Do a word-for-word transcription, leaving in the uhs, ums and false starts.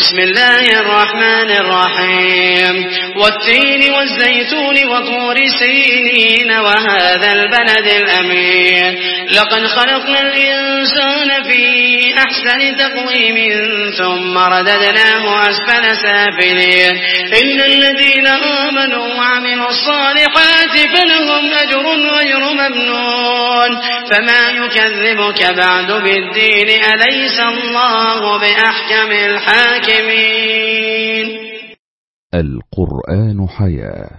بسم الله الرحمن الرحيم والتين والزيتون وطور سينين وهذا البلد الأمين لقد خلقنا الإنسان في أحسن تقويم ثم رددناه أسفل سافلين إن الذين آمنوا وعملوا الصالحات فلهم أجر غير ممنون فما يكذبك بعد بالدين أليس الله بأحكم الحاكمين. القرآن حياة.